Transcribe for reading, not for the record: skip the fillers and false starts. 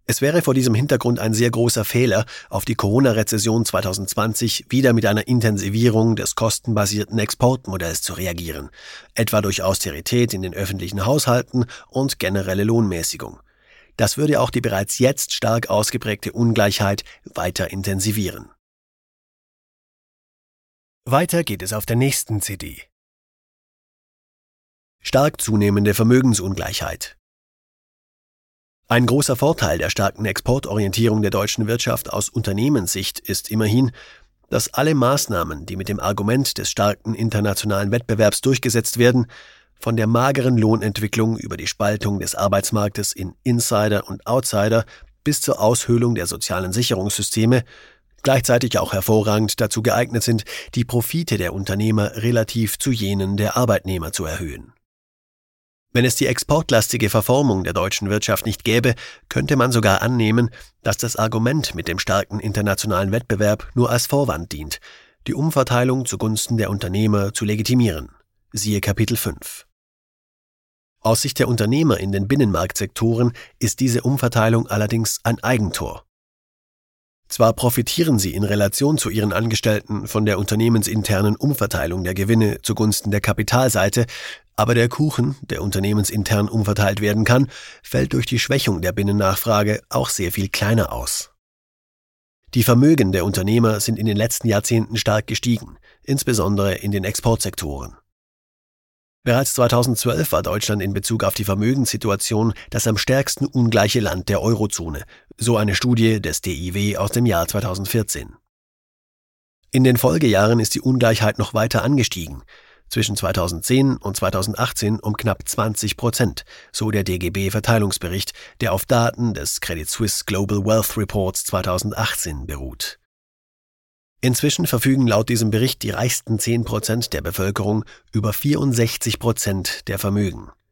Es wäre vor diesem Hintergrund ein sehr großer Fehler, auf die Corona-Rezession 2020 wieder mit einer Intensivierung des kostenbasierten Exportmodells zu reagieren, etwa durch Austerität in den öffentlichen Haushalten und generelle Lohnmäßigung. Das würde auch die bereits jetzt stark ausgeprägte Ungleichheit weiter intensivieren. Weiter geht es auf der nächsten CD. Stark zunehmende Vermögensungleichheit. Ein großer Vorteil der starken Exportorientierung der deutschen Wirtschaft aus Unternehmenssicht ist immerhin, dass alle Maßnahmen, die mit dem Argument des starken internationalen Wettbewerbs durchgesetzt werden, von der mageren Lohnentwicklung über die Spaltung des Arbeitsmarktes in Insider und Outsider bis zur Aushöhlung der sozialen Sicherungssysteme, gleichzeitig auch hervorragend dazu geeignet sind, die Profite der Unternehmer relativ zu jenen der Arbeitnehmer zu erhöhen. Wenn es die exportlastige Verformung der deutschen Wirtschaft nicht gäbe, könnte man sogar annehmen, dass das Argument mit dem starken internationalen Wettbewerb nur als Vorwand dient, die Umverteilung zugunsten der Unternehmer zu legitimieren. Siehe Kapitel 5. Aus Sicht der Unternehmer in den Binnenmarktsektoren ist diese Umverteilung allerdings ein Eigentor. Zwar profitieren sie in Relation zu ihren Angestellten von der unternehmensinternen Umverteilung der Gewinne zugunsten der Kapitalseite, aber der Kuchen, der unternehmensintern umverteilt werden kann, fällt durch die Schwächung der Binnennachfrage auch sehr viel kleiner aus. Die Vermögen der Unternehmer sind in den letzten Jahrzehnten stark gestiegen, insbesondere in den Exportsektoren. Bereits 2012 war Deutschland in Bezug auf die Vermögenssituation das am stärksten ungleiche Land der Eurozone, so eine Studie des DIW aus dem Jahr 2014. In den Folgejahren ist die Ungleichheit noch weiter angestiegen, zwischen 2010 und 2018 um knapp 20%, so der DGB-Verteilungsbericht, der auf Daten des Credit Suisse Global Wealth Reports 2018 beruht. Inzwischen verfügen laut diesem Bericht die reichsten 10% der Bevölkerung über 64% der Vermögen.